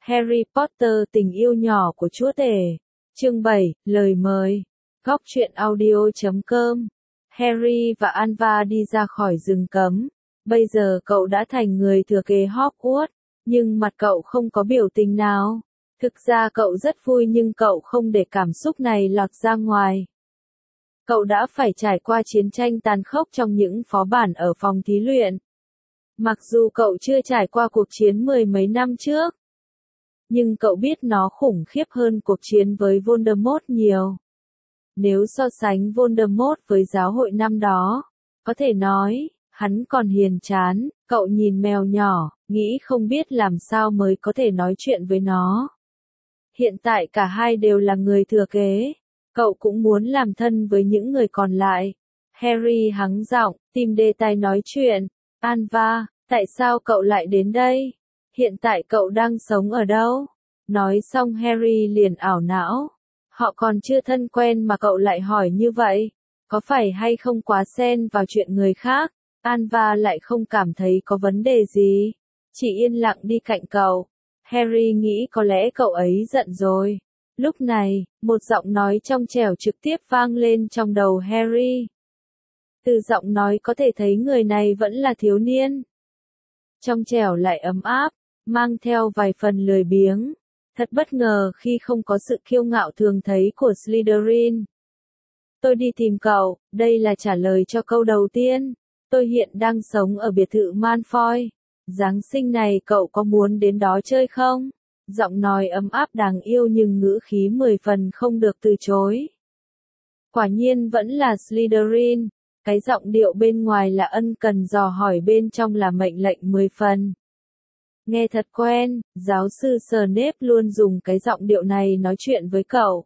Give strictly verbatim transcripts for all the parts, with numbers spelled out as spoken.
Harry Potter tình yêu nhỏ của chúa tể. Chương bảy, lời mời. Góc truyện audio chấm com. Harry và Alva đi ra khỏi rừng cấm. Bây giờ cậu đã thành người thừa kế Hogwarts, nhưng mặt cậu không có biểu tình nào. Thực ra cậu rất vui nhưng cậu không để cảm xúc này lọt ra ngoài. Cậu đã phải trải qua chiến tranh tàn khốc trong những phó bản ở phòng thí luyện. Mặc dù cậu chưa trải qua cuộc chiến mười mấy năm trước, nhưng cậu biết nó khủng khiếp hơn cuộc chiến với Voldemort nhiều. Nếu so sánh Voldemort với giáo hội năm đó, có thể nói, hắn còn hiền chán. Cậu nhìn mèo nhỏ, nghĩ không biết làm sao mới có thể nói chuyện với nó. Hiện tại cả hai đều là người thừa kế. Cậu cũng muốn làm thân với những người còn lại. Harry hắng giọng, tìm đề tài nói chuyện. Alva, tại sao cậu lại đến đây? Hiện tại cậu đang sống ở đâu? Nói xong Harry liền ảo não. Họ còn chưa thân quen mà cậu lại hỏi như vậy. Có phải hay không quá xen vào chuyện người khác? Alva lại không cảm thấy có vấn đề gì. Chỉ yên lặng đi cạnh cậu. Harry nghĩ có lẽ cậu ấy giận rồi. Lúc này, một giọng nói trong trẻo trực tiếp vang lên trong đầu Harry. Từ giọng nói có thể thấy người này vẫn là thiếu niên. Trong trẻo lại ấm áp, mang theo vài phần lười biếng. Thật bất ngờ khi không có sự kiêu ngạo thường thấy của Slytherin. Tôi đi tìm cậu, đây là trả lời cho câu đầu tiên. Tôi hiện đang sống ở biệt thự Malfoy. Giáng sinh này cậu có muốn đến đó chơi không? Giọng nói ấm áp đáng yêu nhưng ngữ khí mười phần không được từ chối. Quả nhiên vẫn là Slytherin. Cái giọng điệu bên ngoài là ân cần dò hỏi, bên trong là mệnh lệnh mười phần. Nghe thật quen, giáo sư Snape luôn dùng cái giọng điệu này nói chuyện với cậu.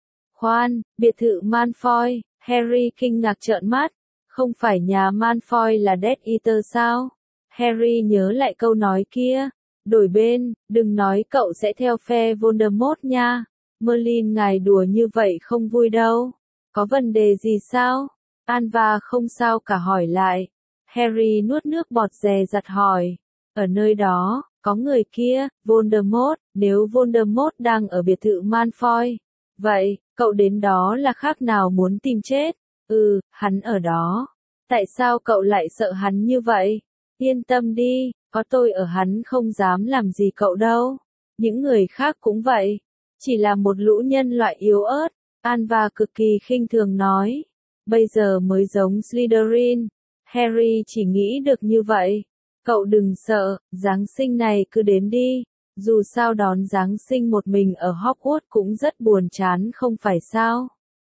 Khoan, biệt thự Malfoy, Harry kinh ngạc trợn mắt. Không phải nhà Malfoy là Death Eater sao? Harry nhớ lại câu nói kia. Đổi bên, đừng nói cậu sẽ theo phe Voldemort nha. Merlin ngài đùa như vậy không vui đâu. Có vấn đề gì sao? Alva không sao cả hỏi lại. Harry nuốt nước bọt dè dặt hỏi. Ở nơi đó, có người kia, Voldemort, nếu Voldemort đang ở biệt thự Malfoy. Vậy, cậu đến đó là khác nào muốn tìm chết? Ừ, hắn ở đó. Tại sao cậu lại sợ hắn như vậy? Yên tâm đi, có tôi ở hắn không dám làm gì cậu đâu. Những người khác cũng vậy. Chỉ là một lũ nhân loại yếu ớt. Alva cực kỳ khinh thường nói. Bây giờ mới giống Slytherin. Harry chỉ nghĩ được như vậy. Cậu đừng sợ, Giáng sinh này cứ đến đi. Dù sao đón Giáng sinh một mình ở Hogwarts cũng rất buồn chán không phải sao?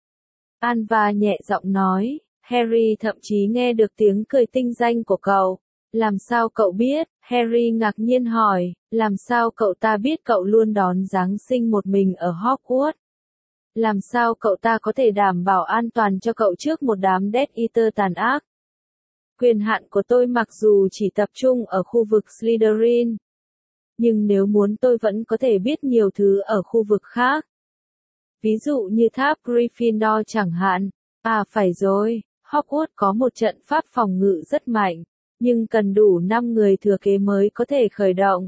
Alva nhẹ giọng nói. Harry thậm chí nghe được tiếng cười tinh danh của cậu. Làm sao cậu biết? Harry ngạc nhiên hỏi. Làm sao cậu ta biết cậu luôn đón Giáng sinh một mình ở Hogwarts? Làm sao cậu ta có thể đảm bảo an toàn cho cậu trước một đám Death Eater tàn ác? Quyền hạn của tôi mặc dù chỉ tập trung ở khu vực Slytherin, nhưng nếu muốn tôi vẫn có thể biết nhiều thứ ở khu vực khác. Ví dụ như tháp Gryffindor chẳng hạn. À phải rồi, Hogwarts có một trận pháp phòng ngự rất mạnh, nhưng cần đủ năm người thừa kế mới có thể khởi động.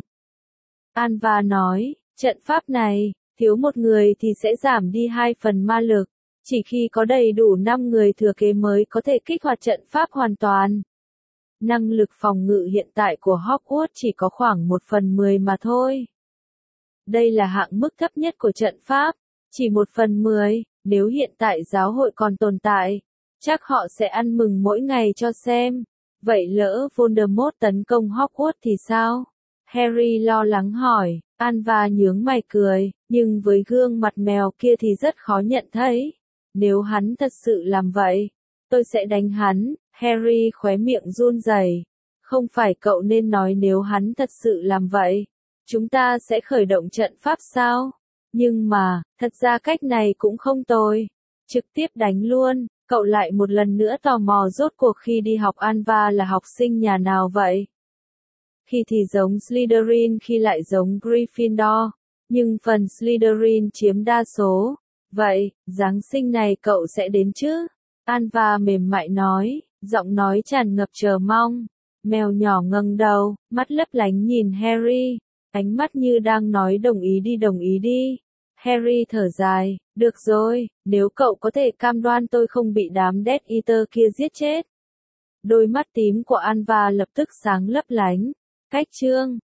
Alva nói, trận pháp này, thiếu một người thì sẽ giảm đi hai phần ma lực. Chỉ khi có đầy đủ năm người thừa kế mới có thể kích hoạt trận pháp hoàn toàn. Năng lực phòng ngự hiện tại của Hogwarts chỉ có khoảng một phần mười mà thôi. Đây là hạng mức thấp nhất của trận pháp. Chỉ một phần mười, nếu hiện tại giáo hội còn tồn tại, chắc họ sẽ ăn mừng mỗi ngày cho xem. Vậy lỡ Voldemort tấn công Hogwarts thì sao? Harry lo lắng hỏi. Alva nhướng mày cười, nhưng với gương mặt mèo kia thì rất khó nhận thấy. Nếu hắn thật sự làm vậy, tôi sẽ đánh hắn. Harry khóe miệng run rẩy. Không phải cậu nên nói nếu hắn thật sự làm vậy, chúng ta sẽ khởi động trận pháp sao? Nhưng mà, thật ra cách này cũng không tồi. Trực tiếp đánh luôn. Cậu lại một lần nữa tò mò rốt cuộc khi đi học Alva là học sinh nhà nào vậy? Khi thì giống Slytherin khi lại giống Gryffindor. Nhưng phần Slytherin chiếm đa số. Vậy, Giáng sinh này cậu sẽ đến chứ? Alva mềm mại nói, giọng nói tràn ngập chờ mong. Mèo nhỏ ngẩng đầu, mắt lấp lánh nhìn Harry. ánh mắt như đang nói đồng ý đi đồng ý đi. Harry thở dài, được rồi, nếu cậu có thể cam đoan tôi không bị đám Death Eater kia giết chết. Đôi mắt tím của Anva lập tức sáng lấp lánh. Cách chương